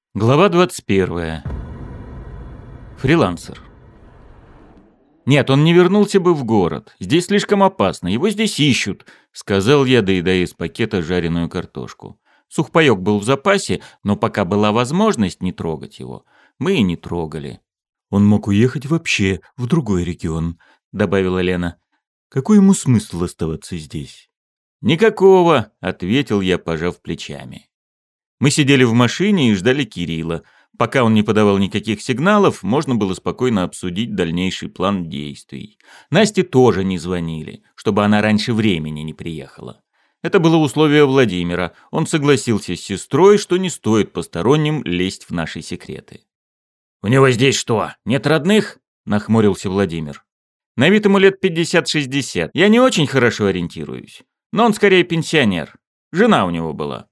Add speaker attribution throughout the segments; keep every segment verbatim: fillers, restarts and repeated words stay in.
Speaker 1: Глава двадцать первая. Фрилансер. «Нет, он не вернулся бы в город. Здесь слишком опасно, его здесь ищут», — сказал я, доедая из пакета жареную картошку. Сухпайок был в запасе, но пока была возможность не трогать его, мы и не трогали.
Speaker 2: «Он мог уехать вообще в другой регион», — добавила Лена. «Какой ему смысл оставаться здесь?»
Speaker 1: «Никакого», — ответил я, пожав плечами. Мы сидели в машине и ждали Кирилла. Пока он не подавал никаких сигналов, можно было спокойно обсудить дальнейший план действий. Насте тоже не звонили, чтобы она раньше времени не приехала. Это было условие Владимира. Он согласился с сестрой, что не стоит посторонним лезть в наши секреты. «У него здесь что, нет родных?» – нахмурился Владимир. «На вид ему лет пятьдесят-шестьдесят. Я не очень хорошо ориентируюсь. Но он скорее пенсионер. Жена у него была».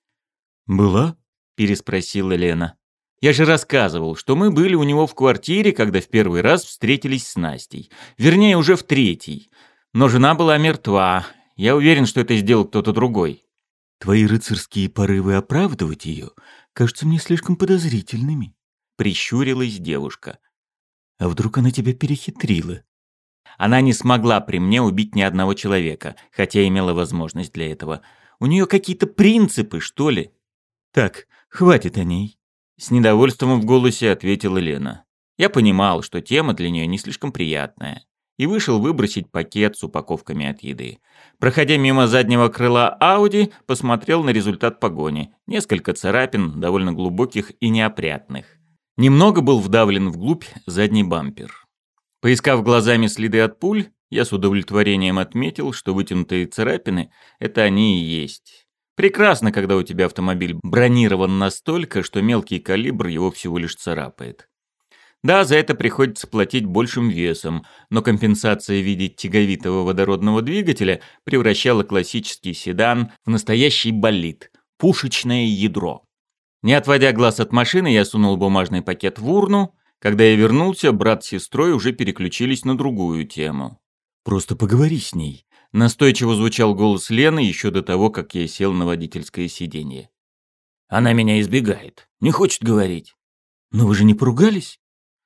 Speaker 2: «Была?»
Speaker 1: – переспросила Лена. «Я же рассказывал, что мы были у него в квартире, когда в первый раз встретились с Настей. Вернее, уже в третий. Но жена была мертва. Я уверен, что это сделал кто-то другой».
Speaker 2: «Твои рыцарские порывы оправдывать ее кажутся мне слишком подозрительными», — прищурилась девушка. «А вдруг она тебя перехитрила?»
Speaker 1: Она не смогла при мне убить ни одного человека, хотя имела возможность для этого. У нее какие-то принципы, что ли?
Speaker 2: «Так, хватит о ней», —
Speaker 1: с недовольством в голосе ответила Лена. Я понимал, что тема для нее не слишком приятная, и вышел выбросить пакет с упаковками от еды. Проходя мимо заднего крыла Ауди, посмотрел на результат погони. Несколько царапин, довольно глубоких и неопрятных. Немного был вдавлен вглубь задний бампер. Поискав глазами следы от пуль, я с удовлетворением отметил, что вытянутые царапины – это они и есть. Прекрасно, когда у тебя автомобиль бронирован настолько, что мелкий калибр его всего лишь царапает. Да, за это приходится платить большим весом, но компенсация в виде тяговитого водородного двигателя превращала классический седан в настоящий болид – пушечное ядро. Не отводя глаз от машины, я сунул бумажный пакет в урну. Когда я вернулся, брат с сестрой уже переключились на другую тему.
Speaker 2: «Просто поговори с ней», —
Speaker 1: настойчиво звучал голос Лены еще до того, как я сел на водительское сиденье. «Она меня избегает, не хочет говорить».
Speaker 2: «Но вы же не поругались?»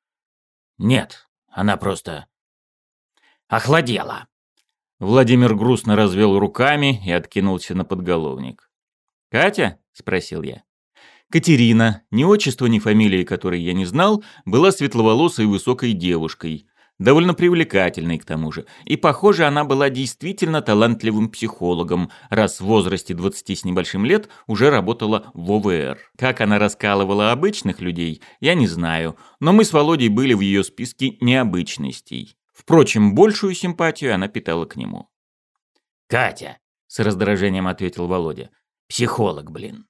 Speaker 1: «Нет, она просто охладела». Владимир грустно развел руками и откинулся на подголовник. «Катя?» – спросил я. Катерина, ни отчества, ни фамилии которой я не знал, была светловолосой высокой девушкой, довольно привлекательной к тому же, и, похоже, она была действительно талантливым психологом, раз в возрасте двадцати с небольшим лет уже работала в о вэ эр. Как она раскалывала обычных людей, я не знаю, но мы с Володей были в ее списке необычностей. Впрочем, большую симпатию она питала к нему. «Катя», — с раздражением ответил Володя, — «психолог, блин».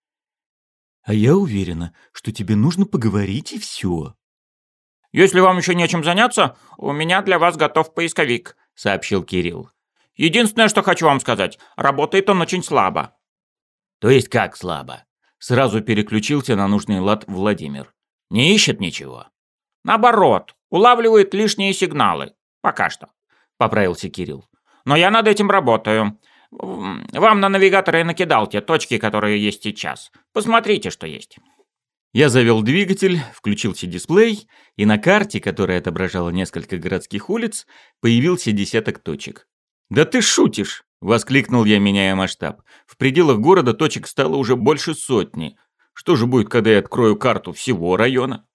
Speaker 2: «А я уверена, что тебе нужно поговорить и все».
Speaker 3: «Если вам еще нечем заняться, у меня для вас готов поисковик», — сообщил Кирилл. «Единственное, что хочу вам сказать, работает он очень слабо».
Speaker 1: «То есть как слабо?» Сразу переключился на нужный лад Владимир. «Не ищет ничего?»
Speaker 3: «Наоборот, улавливает лишние сигналы. Пока что», — поправился Кирилл. «Но я над этим работаю. Вам на навигаторе я накидал те точки, которые есть сейчас. Посмотрите, что есть».
Speaker 1: Я завел двигатель, включился дисплей, и на карте, которая отображала несколько городских улиц, появился десяток точек. «Да ты шутишь!» – воскликнул я, меняя масштаб. «В пределах города точек стало уже больше сотни. Что же будет, когда я открою карту всего района?»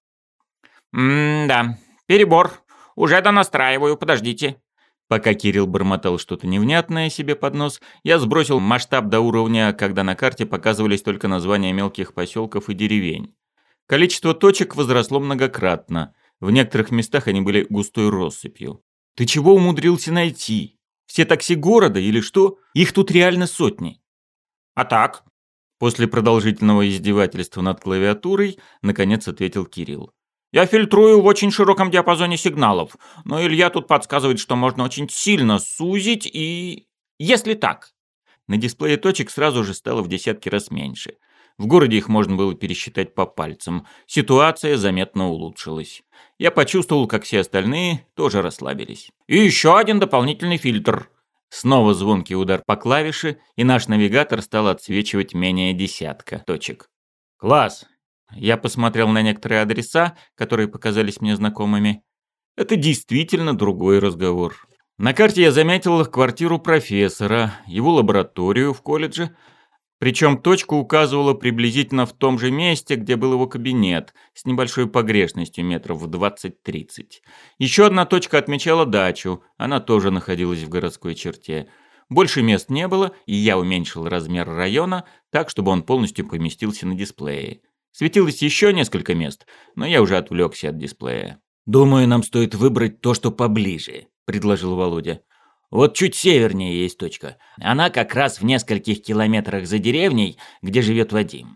Speaker 3: «М-да, перебор. Уже донастраиваю, подождите».
Speaker 1: Пока Кирилл бормотал что-то невнятное себе под нос, я сбросил масштаб до уровня, когда на карте показывались только названия мелких поселков и деревень. Количество точек возросло многократно. В некоторых местах они были густой россыпью. «Ты чего умудрился найти? Все такси города или что? Их тут реально сотни».
Speaker 3: «А так?»
Speaker 1: После продолжительного издевательства над клавиатурой, наконец ответил Кирилл.
Speaker 3: «Я фильтрую в очень широком диапазоне сигналов, но Илья тут подсказывает, что можно очень сильно сузить и... Если так».
Speaker 1: На дисплее точек сразу же стало в десятки раз меньше. В городе их можно было пересчитать по пальцам. Ситуация заметно улучшилась. Я почувствовал, как все остальные тоже расслабились.
Speaker 3: «И еще один дополнительный фильтр».
Speaker 1: Снова звонкий удар по клавише, и наш навигатор стал отсвечивать менее десятка точек. «Класс! Я посмотрел на некоторые адреса, которые показались мне знакомыми. Это действительно другой разговор. На карте я заметил квартиру профессора, его лабораторию в колледже, причем точка указывала приблизительно в том же месте, где был его кабинет, с небольшой погрешностью метров в двадцать-тридцать. Еще одна точка отмечала дачу, она тоже находилась в городской черте. Больше мест не было, и я уменьшил размер района так, чтобы он полностью поместился на дисплее. Светилось еще несколько мест, но я уже отвлекся от дисплея.
Speaker 2: «Думаю, нам стоит выбрать то, что поближе», — предложил Володя. «Вот чуть севернее есть точка. Она как раз в нескольких километрах за деревней, где живет Вадим».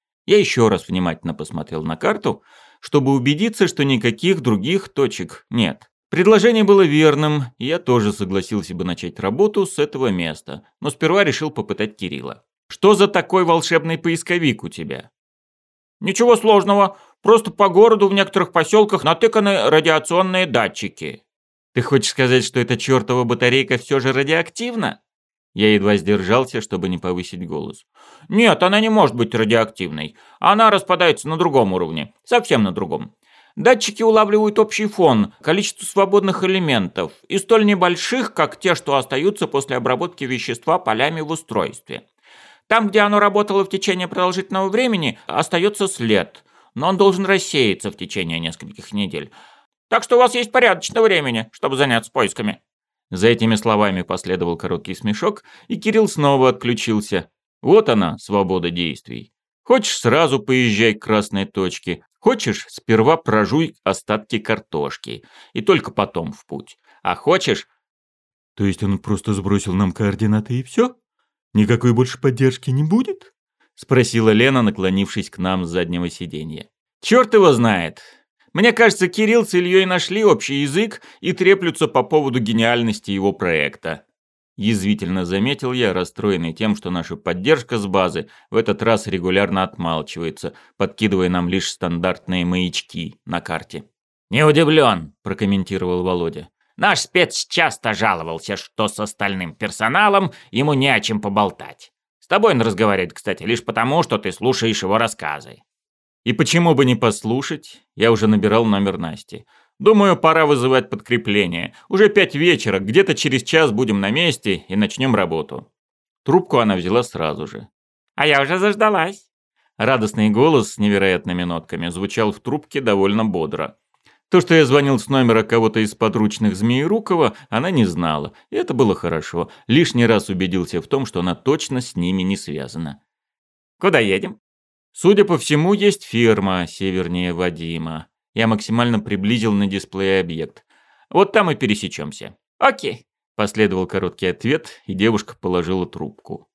Speaker 1: Я еще раз внимательно посмотрел на карту, чтобы убедиться, что никаких других точек нет. Предложение было верным, и я тоже согласился бы начать работу с этого места, но сперва решил попытать Кирилла. «Что за такой волшебный поисковик у тебя?»
Speaker 3: «Ничего сложного, просто по городу в некоторых поселках натыканы радиационные датчики».
Speaker 1: «Ты хочешь сказать, что эта чертова батарейка все же радиоактивна?» Я едва сдержался, чтобы не повысить голос.
Speaker 3: «Нет, она не может быть радиоактивной. Она распадается на другом уровне, совсем на другом. Датчики улавливают общий фон, количество свободных элементов, и столь небольших, как те, что остаются после обработки вещества полями в устройстве. Там, где оно работало в течение продолжительного времени, остается след, но он должен рассеяться в течение нескольких недель. Так что у вас есть порядочно времени, чтобы заняться поисками».
Speaker 1: За этими словами последовал короткий смешок, и Кирилл снова отключился. Вот она, свобода действий. Хочешь, сразу поезжай к красной точке. Хочешь, сперва прожуй остатки картошки. И только потом в путь. А хочешь...
Speaker 2: То есть он просто сбросил нам координаты и все? Никакой больше поддержки не будет?
Speaker 1: Спросила Лена, наклонившись к нам с заднего сиденья. Черт его знает. Мне кажется, Кирилл с Ильей нашли общий язык и треплются по поводу гениальности его проекта. Язвительно заметил я, расстроенный тем, что наша поддержка с базы в этот раз регулярно отмалчивается, подкидывая нам лишь стандартные маячки на карте.
Speaker 3: «Не удивлен», – прокомментировал Володя. «Наш спец часто жаловался, что с остальным персоналом ему не о чем поболтать. С тобой он разговаривает, кстати, лишь потому, что ты слушаешь его рассказы».
Speaker 1: И почему бы не послушать? Я уже набирал номер Насти. Думаю, пора вызывать подкрепление. Уже пять вечера, где-то через час будем на месте и начнем работу. Трубку она взяла сразу же.
Speaker 3: «А я уже заждалась».
Speaker 1: Радостный голос с невероятными нотками звучал в трубке довольно бодро. То, что я звонил с номера кого-то из подручных Змеерукова, она не знала. И это было хорошо. Лишний раз убедился в том, что она точно с ними не связана.
Speaker 3: «Куда едем?»
Speaker 1: Судя по всему, есть ферма севернее Вадима. Я максимально приблизил на дисплее объект. Вот там и пересечемся.
Speaker 3: «Окей»,
Speaker 1: – последовал короткий ответ, и девушка положила трубку.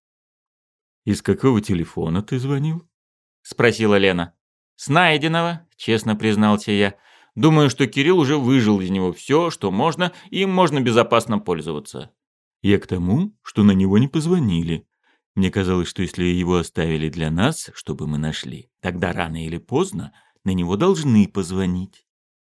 Speaker 2: «Из какого телефона ты звонил?»
Speaker 1: – спросила Лена. «С найденного», – честно признался я. «Думаю, что Кирилл уже выжил из него все, что можно, и им можно безопасно пользоваться».
Speaker 2: «Я к тому, что на него не позвонили. Мне казалось, что если его оставили для нас, чтобы мы нашли, тогда рано или поздно на него должны позвонить».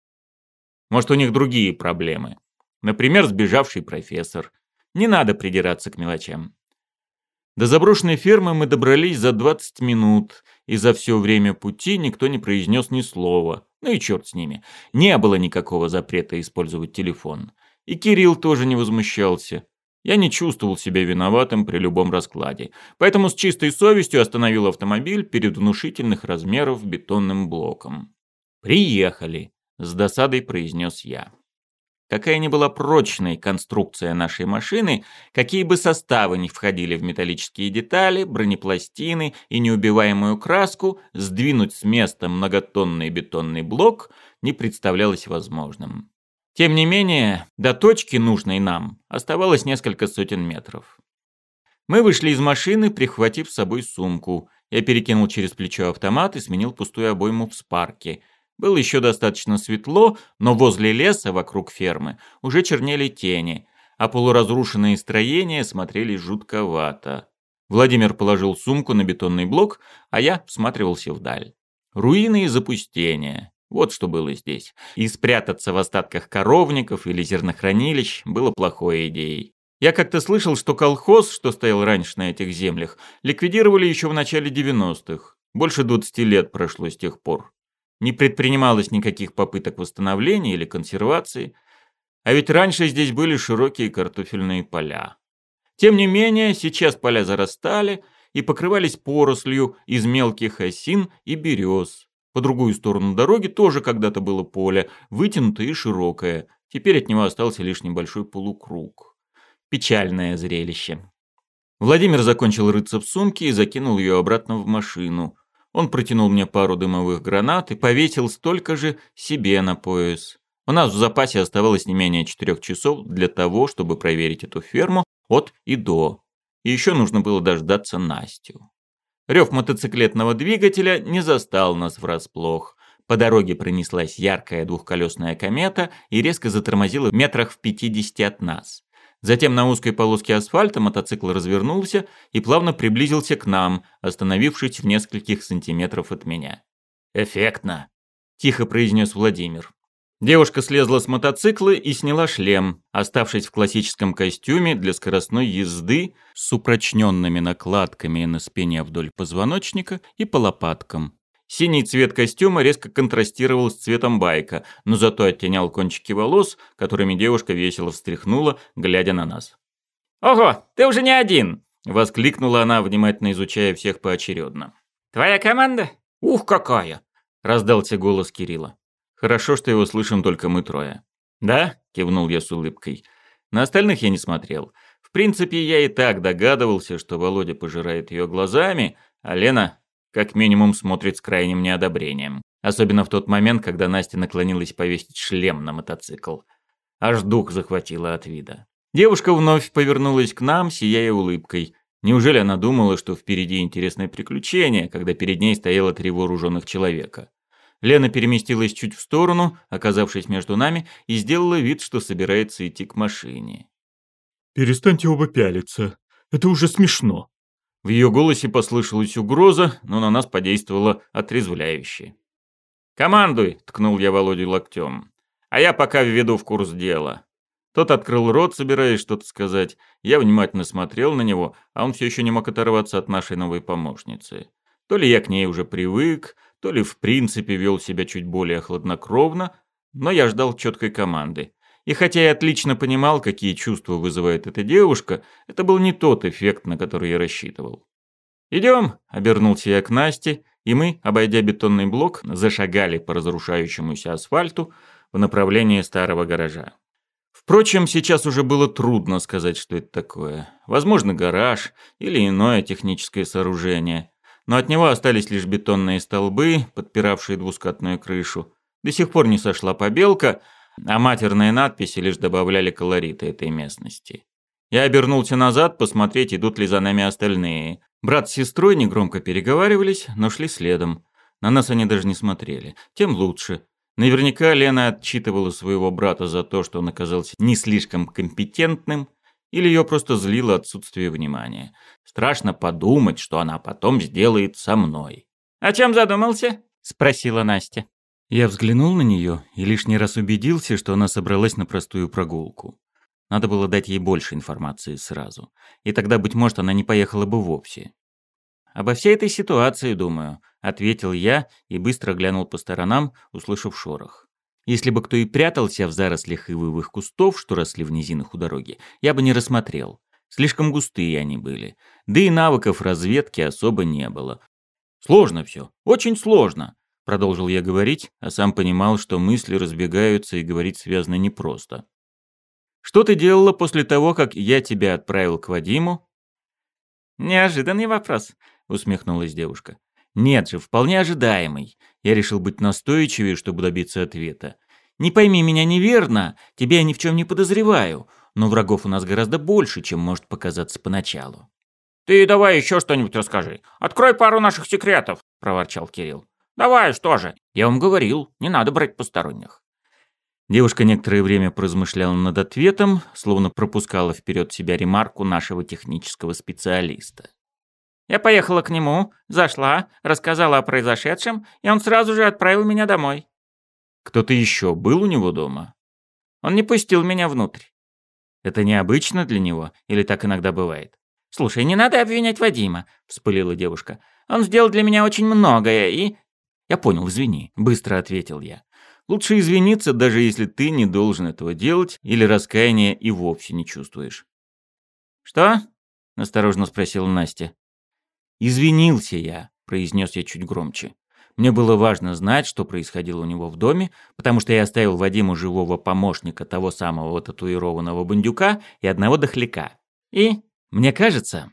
Speaker 1: Может, у них другие проблемы. Например, сбежавший профессор. Не надо придираться к мелочам. До заброшенной фермы мы добрались за двадцать минут, и за все время пути никто не произнес ни слова. Ну и черт с ними. Не было никакого запрета использовать телефон. И Кирилл тоже не возмущался. Я не чувствовал себя виноватым при любом раскладе, поэтому с чистой совестью остановил автомобиль перед внушительных размеров бетонным блоком. «Приехали», – с досадой произнес я. Какая ни была прочной конструкция нашей машины, какие бы составы ни входили в металлические детали, бронепластины и неубиваемую краску, сдвинуть с места многотонный бетонный блок не представлялось возможным. Тем не менее, до точки, нужной нам, оставалось несколько сотен метров. Мы вышли из машины, прихватив с собой сумку. Я перекинул через плечо автомат и сменил пустую обойму в спарке. Было еще достаточно светло, но возле леса, вокруг фермы, уже чернели тени, а полуразрушенные строения смотрелись жутковато. Владимир положил сумку на бетонный блок, а я всматривался вдаль. Руины и запустения. Вот что было здесь. И спрятаться в остатках коровников или зернохранилищ было плохой идеей. Я как-то слышал, что колхоз, что стоял раньше на этих землях, ликвидировали еще в начале девяностых. Больше двадцати лет прошло с тех пор. Не предпринималось никаких попыток восстановления или консервации, а ведь раньше здесь были широкие картофельные поля. Тем не менее, сейчас поля зарастали и покрывались порослью из мелких осин и берез. По другую сторону дороги тоже когда-то было поле, вытянутое и широкое. Теперь от него остался лишь небольшой полукруг. Печальное зрелище. Владимир закончил рыться в сумке и закинул ее обратно в машину. Он протянул мне пару дымовых гранат и повесил столько же себе на пояс. У нас в запасе оставалось не менее четырех часов для того, чтобы проверить эту ферму от и до. И еще нужно было дождаться Настю. Рев мотоциклетного двигателя не застал нас врасплох. По дороге пронеслась яркая двухколесная комета и резко затормозила в метрах в пятидесяти от нас. Затем на узкой полоске асфальта мотоцикл развернулся и плавно приблизился к нам, остановившись в нескольких сантиметров от меня. «Эффектно», – тихо произнес Владимир. Девушка слезла с мотоцикла и сняла шлем, оставшись в классическом костюме для скоростной езды с упрочненными накладками на спине вдоль позвоночника и по лопаткам. Синий цвет костюма резко контрастировал с цветом байка, но зато оттенял кончики волос, которыми девушка весело встряхнула, глядя на нас.
Speaker 3: «Ого, ты уже не один!»
Speaker 1: – воскликнула она, внимательно изучая всех поочередно.
Speaker 3: «Твоя команда? Ух, какая!»
Speaker 1: – раздался голос Кирилла. Хорошо, что его слышим только мы трое. «Да?» – кивнул я с улыбкой. На остальных я не смотрел. В принципе, я и так догадывался, что Володя пожирает ее глазами, а Лена как минимум смотрит с крайним неодобрением. Особенно в тот момент, когда Настя наклонилась повесить шлем на мотоцикл. Аж дух захватило от вида. Девушка вновь повернулась к нам, сияя улыбкой. Неужели она думала, что впереди интересное приключение, когда перед ней стояло три вооруженных человека? Лена переместилась чуть в сторону, оказавшись между нами, и сделала вид, что собирается идти к машине.
Speaker 4: «Перестаньте оба пялиться. Это уже смешно».
Speaker 1: В ее голосе послышалась угроза, но на нас подействовало отрезвляюще. «Командуй!» – ткнул я Володю локтем. «А я пока введу в курс дела». Тот открыл рот, собираясь что-то сказать. Я внимательно смотрел на него, а он все еще не мог оторваться от нашей новой помощницы. То ли я к ней уже привык, то ли в принципе вел себя чуть более хладнокровно, но я ждал четкой команды. И хотя я отлично понимал, какие чувства вызывает эта девушка, это был не тот эффект, на который я рассчитывал. «Идем», — обернулся я к Насте, и мы, обойдя бетонный блок, зашагали по разрушающемуся асфальту в направлении старого гаража. Впрочем, сейчас уже было трудно сказать, что это такое. Возможно, гараж или иное техническое сооружение. Но от него остались лишь бетонные столбы, подпиравшие двускатную крышу. До сих пор не сошла побелка, а матерные надписи лишь добавляли колорита этой местности. Я обернулся назад, посмотреть, идут ли за нами остальные. Брат с сестрой негромко переговаривались, но шли следом. На нас они даже не смотрели. Тем лучше. Наверняка Лена отчитывала своего брата за то, что он оказался не слишком компетентным, или ее просто злило отсутствие внимания. Страшно подумать, что она потом сделает со мной.
Speaker 3: «О чем задумался?» – спросила Настя.
Speaker 1: Я взглянул на нее и лишний раз убедился, что она собралась на простую прогулку. Надо было дать ей больше информации сразу. И тогда, быть может, она не поехала бы вовсе. «Обо всей этой ситуации, думаю», — ответил я и быстро глянул по сторонам, услышав шорох. Если бы кто и прятался в зарослях ивовых кустов, что росли в низинах у дороги, я бы не рассмотрел. Слишком густые они были. Да и навыков разведки особо не было. «Сложно все, очень сложно», — продолжил я говорить, а сам понимал, что мысли разбегаются и говорить связано непросто. «Что ты делала после того, как я тебя отправил к Вадиму?»
Speaker 3: «Неожиданный вопрос», — усмехнулась девушка.
Speaker 1: «Нет же, вполне ожидаемый». Я решил быть настойчивее, чтобы добиться ответа. «Не пойми меня неверно, тебя я ни в чем не подозреваю, но врагов у нас гораздо больше, чем может показаться поначалу».
Speaker 3: «Ты давай еще что-нибудь расскажи. Открой пару наших секретов», — проворчал Кирилл. «Давай, что же? Я вам говорил, не надо брать посторонних».
Speaker 1: Девушка некоторое время поразмышляла над ответом, словно пропускала вперед себя ремарку нашего технического специалиста.
Speaker 3: «Я поехала к нему, зашла, рассказала о произошедшем, и он сразу же отправил меня домой».
Speaker 1: «Кто-то еще был у него дома?»
Speaker 3: «Он не пустил меня внутрь».
Speaker 1: «Это необычно для него? Или так иногда бывает?»
Speaker 3: «Слушай, не надо обвинять Вадима», — вспылила девушка. Он сделал для меня очень многое, и...»
Speaker 1: «Я понял, извини», — быстро ответил я. «Лучше извиниться, даже если ты не должен этого делать или раскаяния и вовсе не чувствуешь».
Speaker 3: «Что?»
Speaker 1: — осторожно спросила Настя. «Извинился я», — произнес я чуть громче. Мне было важно знать, что происходило у него в доме, потому что я оставил Вадиму живого помощника, того самого татуированного бандюка и одного дохляка.
Speaker 3: «И?»
Speaker 1: «Мне кажется...»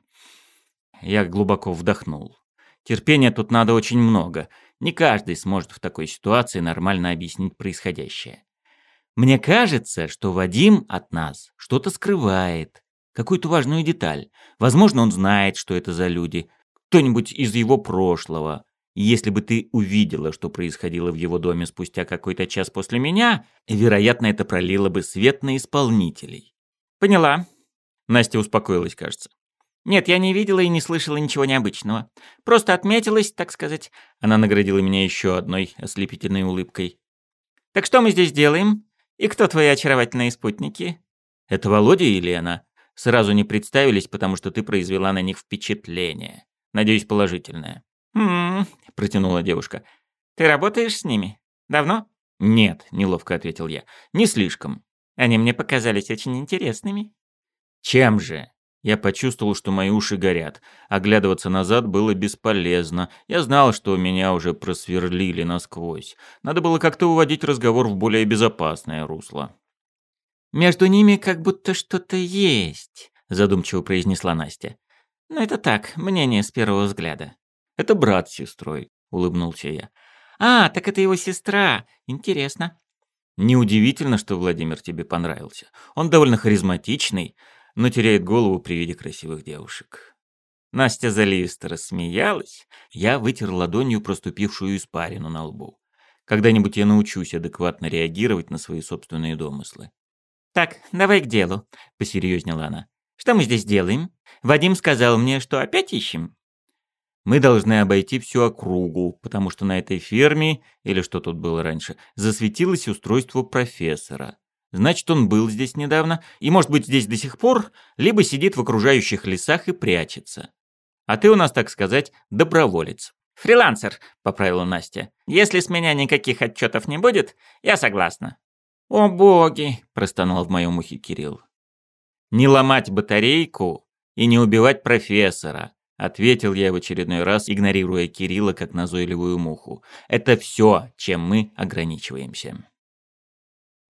Speaker 1: Я глубоко вдохнул. Терпения тут надо очень много. Не каждый сможет в такой ситуации нормально объяснить происходящее. Мне кажется, что Вадим от нас что-то скрывает, какую-то важную деталь. Возможно, он знает, что это за люди, кто-нибудь из его прошлого. И если бы ты увидела, что происходило в его доме спустя какой-то час после меня, вероятно, это пролило бы свет на исполнителей.
Speaker 3: «Поняла».
Speaker 1: Настя успокоилась, кажется.
Speaker 3: «Нет, я не видела и не слышала ничего необычного. Просто отметилась, так сказать».
Speaker 1: Она наградила меня еще одной ослепительной улыбкой.
Speaker 3: «Так что мы здесь делаем? И кто твои очаровательные спутники?»
Speaker 1: «Это Володя и Лена. Сразу не представились, потому что ты произвела на них впечатление. Надеюсь, положительное».
Speaker 3: «М-м-м»,
Speaker 1: протянула девушка.
Speaker 3: «Ты работаешь с ними? Давно?»
Speaker 1: «Нет», — неловко ответил я. «Не слишком».
Speaker 3: «Они мне показались очень интересными».
Speaker 1: «Чем же?» Я почувствовал, что мои уши горят. Оглядываться назад было бесполезно. Я знал, что меня уже просверлили насквозь. Надо было как-то уводить разговор в более безопасное русло.
Speaker 3: «Между ними как будто что-то есть», — задумчиво произнесла Настя. «Но это так, мнение с первого взгляда».
Speaker 1: «Это брат с сестрой», — улыбнулся я.
Speaker 3: «А, так это его сестра. Интересно».
Speaker 1: «Неудивительно, что Владимир тебе понравился. Он довольно харизматичный, но теряет голову при виде красивых девушек».
Speaker 3: Настя заливисто рассмеялась.
Speaker 1: Я вытер ладонью проступившую испарину на лбу. Когда-нибудь я научусь адекватно реагировать на свои собственные домыслы.
Speaker 3: «Так, давай к делу», — посерьезнела она. «Что мы здесь делаем? Вадим сказал мне, что опять ищем».
Speaker 1: «Мы должны обойти всю округу, потому что на этой ферме, или что тут было раньше, засветилось устройство профессора. Значит, он был здесь недавно и, может быть, здесь до сих пор, либо сидит в окружающих лесах и прячется. А ты у нас, так сказать, доброволец».
Speaker 3: «Фрилансер», — поправила Настя. «Если с меня никаких отчетов не будет, я согласна».
Speaker 1: «О боги!» – простонал в моем ухе Кирилл. «Не ломать батарейку и не убивать профессора», – ответил я в очередной раз, игнорируя Кирилла как назойливую муху. «Это все, чем мы ограничиваемся».